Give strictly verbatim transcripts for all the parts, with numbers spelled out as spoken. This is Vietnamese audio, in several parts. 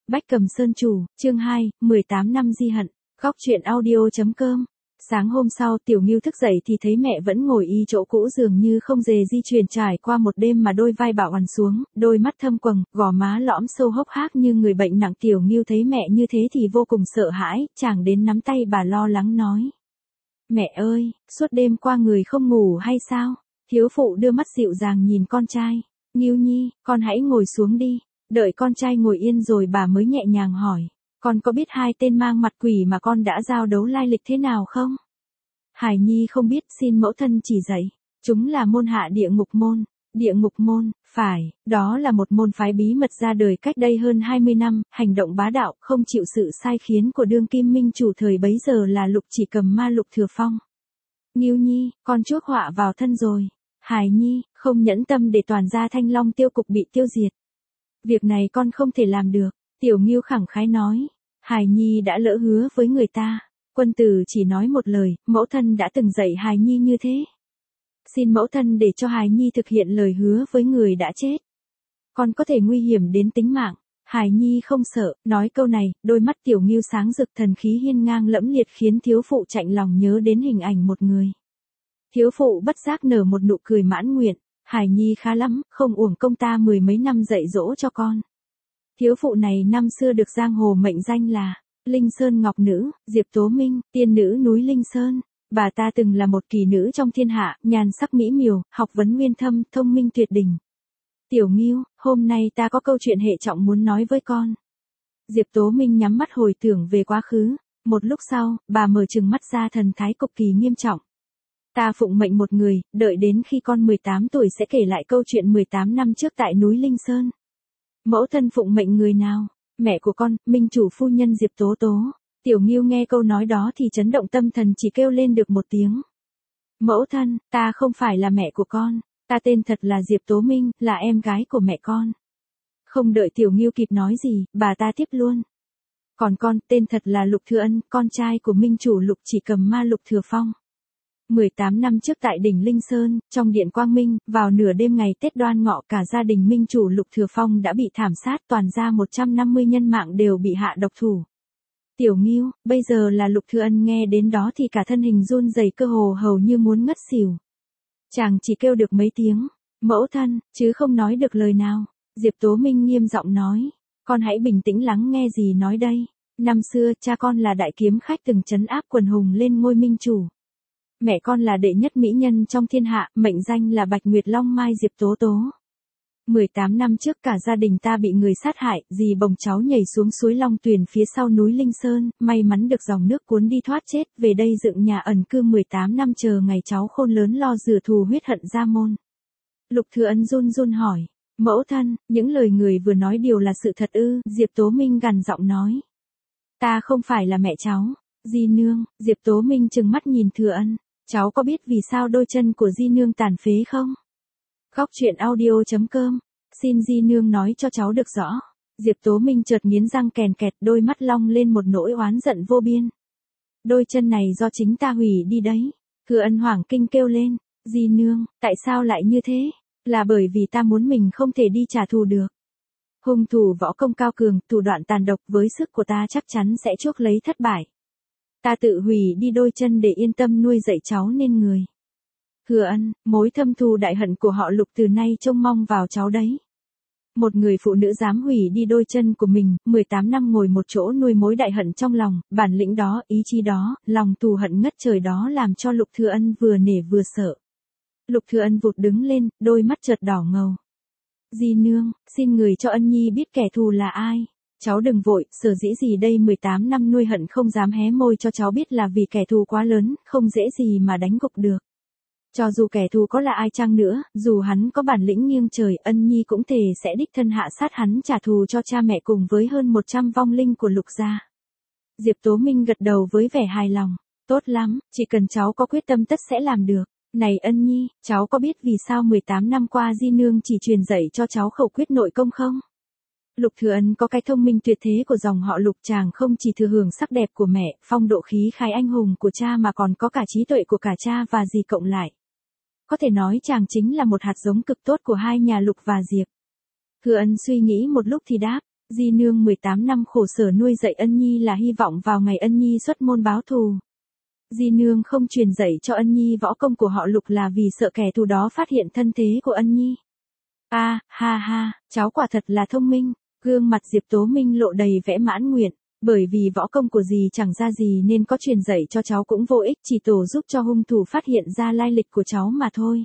Bách Cầm Sơn Chủ, chương hai, mười tám năm di hận, góc truyện audio.com. Sáng hôm sau Tiểu Ngưu thức dậy thì thấy mẹ vẫn ngồi y chỗ cũ dường như không hề di chuyển trải qua một đêm mà đôi vai bảo ằn xuống, đôi mắt thâm quầng, gò má lõm sâu hốc hác như người bệnh nặng. Tiểu Ngưu thấy mẹ như thế thì vô cùng sợ hãi, chàng đến nắm tay bà lo lắng nói. Mẹ ơi, suốt đêm qua người không ngủ hay sao? Thiếu phụ đưa mắt dịu dàng nhìn con trai. Ngưu Nhi, con hãy ngồi xuống đi. Đợi con trai ngồi yên rồi bà mới nhẹ nhàng hỏi. Con có biết hai tên mang mặt quỷ mà con đã giao đấu lai lịch thế nào không? Hải Nhi không biết, xin mẫu thân chỉ dạy. Chúng là môn hạ địa ngục môn. Địa ngục môn, phải, đó là một môn phái bí mật ra đời cách đây hơn hai mươi năm, hành động bá đạo, không chịu sự sai khiến của đương kim minh chủ thời bấy giờ là Lục Chỉ Cầm ma Lục Thừa Phong. Ngưu Nhi, con chuốc họa vào thân rồi. Hải Nhi, không nhẫn tâm để toàn gia Thanh Long tiêu cục bị tiêu diệt. Việc này con không thể làm được, Tiểu Ngưu khẳng khái nói. Hải Nhi đã lỡ hứa với người ta. Quân tử chỉ nói một lời, mẫu thân đã từng dạy Hải Nhi như thế. Xin mẫu thân để cho Hải Nhi thực hiện lời hứa với người đã chết. Con có thể nguy hiểm đến tính mạng. Hải Nhi không sợ, nói câu này, đôi mắt Tiểu Ngưu sáng rực, thần khí hiên ngang lẫm liệt khiến thiếu phụ chạnh lòng nhớ đến hình ảnh một người. Thiếu phụ bất giác nở một nụ cười mãn nguyện. Hải Nhi khá lắm, không uổng công ta mười mấy năm dạy dỗ cho con. Thiếu phụ này năm xưa được giang hồ mệnh danh là Linh Sơn Ngọc Nữ, Diệp Tố Minh, tiên nữ núi Linh Sơn. Bà ta từng là một kỳ nữ trong thiên hạ, nhan sắc mỹ miều, học vấn nguyên thâm, thông minh tuyệt đỉnh. Tiểu Ngưu, hôm nay ta có câu chuyện hệ trọng muốn nói với con. Diệp Tố Minh nhắm mắt hồi tưởng về quá khứ. Một lúc sau, bà mở trừng mắt ra, thần thái cực kỳ nghiêm trọng. Ta phụng mệnh một người, đợi đến khi con mười tám tuổi sẽ kể lại câu chuyện mười tám năm trước tại núi Linh Sơn. Mẫu thân phụng mệnh người nào? Mẹ của con, minh chủ phu nhân Diệp Tố Tố. Tiểu Ngưu nghe câu nói đó thì chấn động tâm thần, chỉ kêu lên được một tiếng. Mẫu thân, ta không phải là mẹ của con, ta tên thật là Diệp Tố Minh, là em gái của mẹ con. Không đợi Tiểu Ngưu kịp nói gì, bà ta tiếp luôn. Còn con, tên thật là Lục Thừa Ân, con trai của minh chủ Lục Chỉ Cầm ma Lục Thừa Phong. mười tám năm trước tại đỉnh Linh Sơn, trong điện Quang Minh, vào nửa đêm ngày Tết Đoan Ngọ, cả gia đình minh chủ Lục Thừa Phong đã bị thảm sát, toàn gia một trăm năm mươi nhân mạng đều bị hạ độc thủ. Tiểu Ngưu, bây giờ là Lục Thừa Ân nghe đến đó thì cả thân hình run rẩy, cơ hồ hầu như muốn ngất xỉu. Chàng chỉ kêu được mấy tiếng, mẫu thân, chứ không nói được lời nào. Diệp Tố Minh nghiêm giọng nói, con hãy bình tĩnh lắng nghe gì nói đây. Năm xưa, cha con là đại kiếm khách từng trấn áp quần hùng lên ngôi minh chủ. Mẹ con là đệ nhất mỹ nhân trong thiên hạ, mệnh danh là Bạch Nguyệt Long Mai Diệp Tố Tố. mười tám năm trước cả gia đình ta bị người sát hại, dì bồng cháu nhảy xuống suối Long Tuyền phía sau núi Linh Sơn, may mắn được dòng nước cuốn đi thoát chết, về đây dựng nhà ẩn cư mười tám năm chờ ngày cháu khôn lớn lo rửa thù huyết hận gia môn. Lục Thừa Ân run run hỏi, mẫu thân, những lời người vừa nói đều là sự thật ư? Diệp Tố Minh gằn giọng nói. Ta không phải là mẹ cháu, Di Nương. Diệp Tố Minh trừng mắt nhìn Thừa Ân. Cháu có biết vì sao đôi chân của Di Nương tàn phế không? Góc truyện audio.com. Xin Di Nương nói cho cháu được rõ. Diệp Tố Minh chợt nghiến răng kèn kẹt, đôi mắt long lên một nỗi oán giận vô biên. Đôi chân này do chính ta hủy đi đấy. Thừa Ân hoảng kinh kêu lên. Di Nương, tại sao lại như thế? Là bởi vì ta muốn mình không thể đi trả thù được. Hung thủ võ công cao cường, thủ đoạn tàn độc, với sức của ta chắc chắn sẽ chuốc lấy thất bại. Ta tự hủy đi đôi chân để yên tâm nuôi dạy cháu nên người. Thừa Ân, mối thâm thù đại hận của họ Lục từ nay trông mong vào cháu đấy. Một người phụ nữ dám hủy đi đôi chân của mình, mười tám năm ngồi một chỗ nuôi mối đại hận trong lòng, bản lĩnh đó, ý chí đó, lòng thù hận ngất trời đó làm cho Lục Thừa Ân vừa nể vừa sợ. Lục Thừa Ân vụt đứng lên, đôi mắt chợt đỏ ngầu. Di Nương, xin người cho Ân Nhi biết kẻ thù là ai. Cháu đừng vội, sở dĩ gì đây mười tám năm nuôi hận không dám hé môi cho cháu biết là vì kẻ thù quá lớn, không dễ gì mà đánh gục được. Cho dù kẻ thù có là ai chăng nữa, dù hắn có bản lĩnh nghiêng trời, Ân Nhi cũng thề sẽ đích thân hạ sát hắn trả thù cho cha mẹ cùng với hơn một trăm vong linh của Lục gia. Diệp Tố Minh gật đầu với vẻ hài lòng. Tốt lắm, chỉ cần cháu có quyết tâm tất sẽ làm được. Này Ân Nhi, cháu có biết vì sao mười tám năm qua Di Nương chỉ truyền dạy cho cháu khẩu quyết nội công không? Lục Thừa Ân có cái thông minh tuyệt thế của dòng họ Lục, chàng không chỉ thừa hưởng sắc đẹp của mẹ, phong độ khí khái anh hùng của cha mà còn có cả trí tuệ của cả cha và dì cộng lại. Có thể nói chàng chính là một hạt giống cực tốt của hai nhà Lục và Diệp. Thừa Ân suy nghĩ một lúc thì đáp, Di nương mười tám năm khổ sở nuôi dạy Ân Nhi là hy vọng vào ngày Ân Nhi xuất môn báo thù. Di nương không truyền dạy cho Ân Nhi võ công của họ Lục là vì sợ kẻ thù đó phát hiện thân thế của Ân Nhi. A, à, ha ha, cháu quả thật là thông minh. Gương mặt Diệp Tố Minh lộ đầy vẻ mãn nguyện. Bởi vì võ công của dì chẳng ra gì nên có truyền dạy cho cháu cũng vô ích, chỉ tổ giúp cho hung thủ phát hiện ra lai lịch của cháu mà thôi.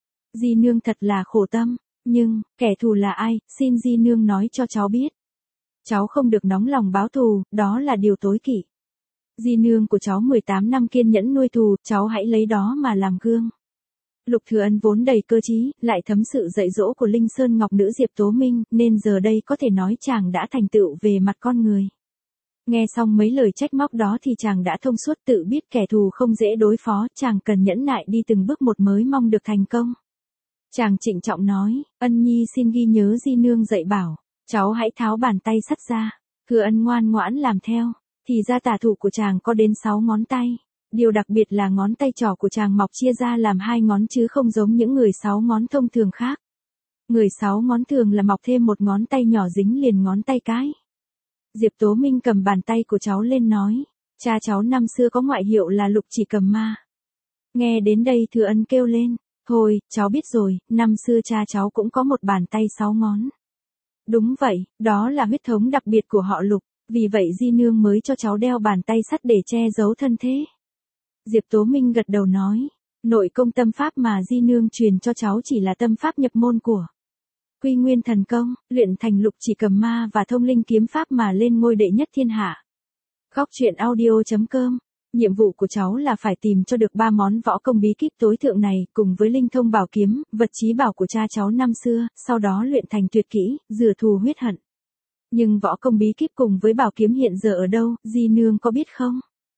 Di nương thật là khổ tâm, nhưng, kẻ thù là ai, xin di nương nói cho cháu biết. Cháu không được nóng lòng báo thù, đó là điều tối kỵ. Di nương của cháu mười tám năm kiên nhẫn nuôi thù, cháu hãy lấy đó mà làm gương. Lục Thừa Ân vốn đầy cơ trí, lại thấm sự dạy dỗ của Linh Sơn Ngọc Nữ Diệp Tố Minh, nên giờ đây có thể nói chàng đã thành tựu về mặt con người. Nghe xong mấy lời trách móc đó thì chàng đã thông suốt, tự biết kẻ thù không dễ đối phó, chàng cần nhẫn nại đi từng bước một mới mong được thành công. Chàng trịnh trọng nói, Ân Nhi xin ghi nhớ di nương dạy bảo, cháu hãy tháo bàn tay sắt ra. Thừa Ân ngoan ngoãn làm theo, thì ra tả thủ của chàng có đến sáu ngón tay. Điều đặc biệt là ngón tay trỏ của chàng mọc chia ra làm hai ngón chứ không giống những người sáu ngón thông thường khác. Người sáu ngón thường là mọc thêm một ngón tay nhỏ dính liền ngón tay cái. Diệp Tố Minh cầm bàn tay của cháu lên nói, cha cháu năm xưa có ngoại hiệu là Lục Chỉ Cầm Ma. Nghe đến đây Thừa Ân kêu lên, thôi, cháu biết rồi, năm xưa cha cháu cũng có một bàn tay sáu ngón. Đúng vậy, đó là huyết thống đặc biệt của họ Lục, vì vậy di nương mới cho cháu đeo bàn tay sắt để che giấu thân thế. Diệp Tố Minh gật đầu nói, nội công tâm pháp mà di nương truyền cho cháu chỉ là tâm pháp nhập môn của Quy Nguyên Thần Công, luyện thành Lục Chỉ Cầm Ma và Thông Linh Kiếm Pháp mà lên ngôi đệ nhất thiên hạ. Góc truyện audio chấm com. Nhiệm vụ của cháu là phải tìm cho được ba món võ công bí kíp tối thượng này, cùng với linh thông bảo kiếm, vật chí bảo của cha cháu năm xưa, sau đó luyện thành tuyệt kỹ, rửa thù huyết hận. Nhưng võ công bí kíp cùng với bảo kiếm hiện giờ ở đâu, di nương có biết không?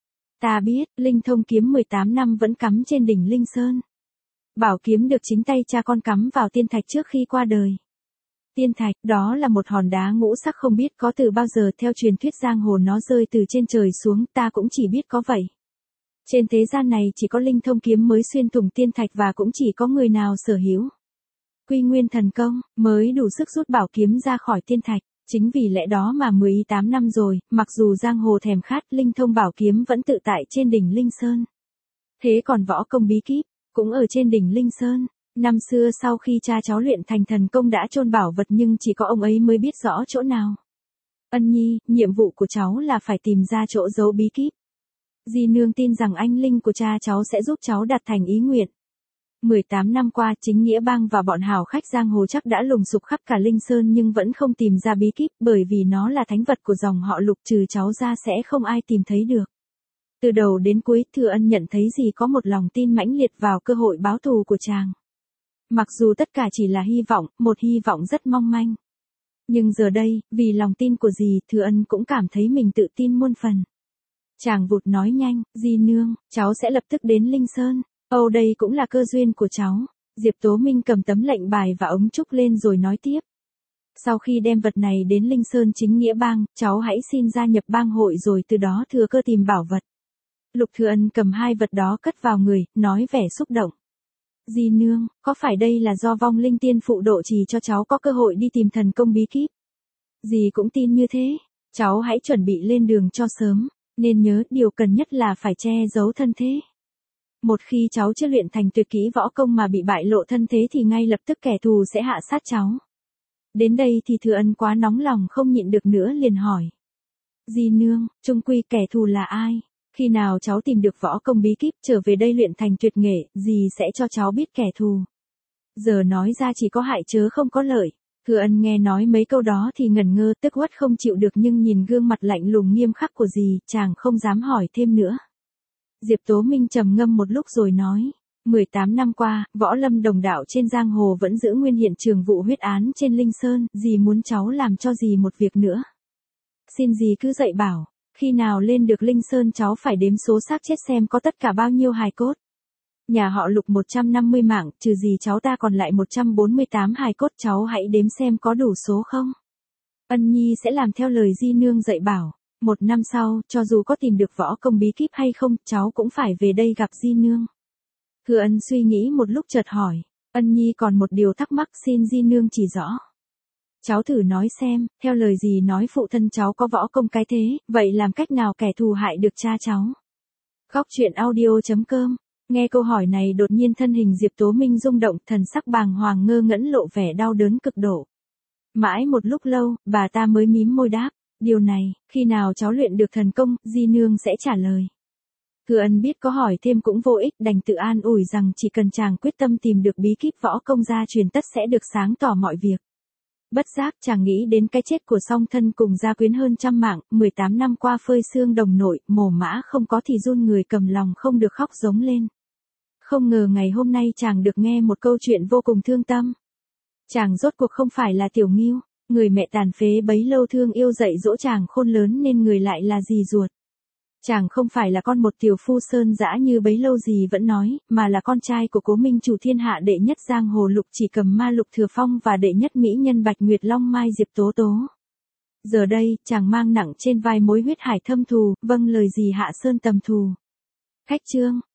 Ta biết, linh thông kiếm mười tám năm vẫn cắm trên đỉnh Linh Sơn. Bảo kiếm được chính tay cha con cắm vào tiên thạch trước khi qua đời. Tiên thạch, đó là một hòn đá ngũ sắc không biết có từ bao giờ, theo truyền thuyết giang hồ nó rơi từ trên trời xuống, ta cũng chỉ biết có vậy. Trên thế gian này chỉ có linh thông kiếm mới xuyên thủng tiên thạch và cũng chỉ có người nào sở hữu Quy Nguyên Thần Công, mới đủ sức rút bảo kiếm ra khỏi tiên thạch. Chính vì lẽ đó mà mười tám năm rồi, mặc dù giang hồ thèm khát, linh thông bảo kiếm vẫn tự tại trên đỉnh Linh Sơn. Thế còn võ công bí kíp, cũng ở trên đỉnh Linh Sơn. Năm xưa sau khi cha cháu luyện thành thần công đã chôn bảo vật nhưng chỉ có ông ấy mới biết rõ chỗ nào. Ân Nhi, nhiệm vụ của cháu là phải tìm ra chỗ giấu bí kíp. Di nương tin rằng anh linh của cha cháu sẽ giúp cháu đạt thành ý nguyện. mười tám năm qua, chính nghĩa bang và bọn hào khách giang hồ chắc đã lùng sục khắp cả Linh Sơn nhưng vẫn không tìm ra bí kíp, bởi vì nó là thánh vật của dòng họ Lục, trừ cháu ra sẽ không ai tìm thấy được. Từ đầu đến cuối, Thừa Ân nhận thấy gì có một lòng tin mãnh liệt vào cơ hội báo thù của chàng. Mặc dù tất cả chỉ là hy vọng, một hy vọng rất mong manh. Nhưng giờ đây, vì lòng tin của dì, Thừa Ân cũng cảm thấy mình tự tin muôn phần. Chàng vụt nói nhanh, di nương, cháu sẽ lập tức đến Linh Sơn. Âu đây cũng là cơ duyên của cháu. Diệp Tố Minh cầm tấm lệnh bài và ống trúc lên rồi nói tiếp. Sau khi đem vật này đến Linh Sơn chính nghĩa bang, cháu hãy xin gia nhập bang hội rồi từ đó thừa cơ tìm bảo vật. Lục Thừa Ân cầm hai vật đó cất vào người, nói vẻ xúc động. Di nương, có phải đây là do vong linh tiên phụ độ trì cho cháu có cơ hội đi tìm thần công bí kíp? Dì cũng tin như thế. Cháu hãy chuẩn bị lên đường cho sớm, nên nhớ điều cần nhất là phải che giấu thân thế. Một khi cháu chưa luyện thành tuyệt kỹ võ công mà bị bại lộ thân thế thì ngay lập tức kẻ thù sẽ hạ sát cháu. Đến đây thì Thừa Ân quá nóng lòng không nhịn được nữa liền hỏi. Di nương, chung quy kẻ thù là ai? Khi nào cháu tìm được võ công bí kíp trở về đây luyện thành tuyệt nghệ, dì sẽ cho cháu biết kẻ thù. Giờ nói ra chỉ có hại chớ không có lợi. Thừa Ân nghe nói mấy câu đó thì ngẩn ngơ, tức uất không chịu được, nhưng nhìn gương mặt lạnh lùng nghiêm khắc của dì, chàng không dám hỏi thêm nữa. Diệp Tố Minh trầm ngâm một lúc rồi nói, mười tám năm qua, võ lâm đồng đạo trên giang hồ vẫn giữ nguyên hiện trường vụ huyết án trên Linh Sơn, dì muốn cháu làm cho dì một việc nữa. Xin dì cứ dạy bảo, khi nào lên được Linh Sơn cháu phải đếm số xác chết xem có tất cả bao nhiêu hài cốt. Nhà họ Lục một trăm năm mươi mạng, trừ dì cháu ta còn lại một trăm bốn mươi tám hài cốt, cháu hãy đếm xem có đủ số không. Ân Nhi sẽ làm theo lời di nương dạy bảo. Một năm sau, cho dù có tìm được võ công bí kíp hay không, cháu cũng phải về đây gặp di nương. Thừa Ân suy nghĩ một lúc chợt hỏi, Ân Nhi còn một điều thắc mắc xin di nương chỉ rõ. Cháu thử nói xem, theo lời dì nói phụ thân cháu có võ công cái thế, vậy làm cách nào kẻ thù hại được cha cháu? Góc truyện audio.com. Nghe câu hỏi này đột nhiên thân hình Diệp Tố Minh rung động, thần sắc bàng hoàng ngơ ngẩn lộ vẻ đau đớn cực độ. Mãi một lúc lâu, bà ta mới mím môi đáp, điều này, khi nào cháu luyện được thần công, di nương sẽ trả lời. Thừa Ân biết có hỏi thêm cũng vô ích, đành tự an ủi rằng chỉ cần chàng quyết tâm tìm được bí kíp võ công gia truyền tất sẽ được sáng tỏ mọi việc. Bất giác chàng nghĩ đến cái chết của song thân cùng gia quyến hơn trăm mạng, mười tám năm qua phơi xương đồng nội, mồ mã không có thì run người cầm lòng không được khóc giống lên. Không ngờ ngày hôm nay chàng được nghe một câu chuyện vô cùng thương tâm. Chàng rốt cuộc không phải là Tiểu Ngưu, người mẹ tàn phế bấy lâu thương yêu dạy dỗ chàng khôn lớn nên người lại là dì ruột. Chàng không phải là con một tiểu phu sơn dã như bấy lâu dì vẫn nói, mà là con trai của Cố Minh Chủ thiên hạ đệ nhất giang hồ Lục Chỉ Cầm Ma Lục Thừa Phong và đệ nhất mỹ nhân Bạch Nguyệt Long Mai Diệp Tố Tố. Giờ đây, chàng mang nặng trên vai mối huyết hải thâm thù, vâng lời dì hạ sơn tầm thù. Khách chương.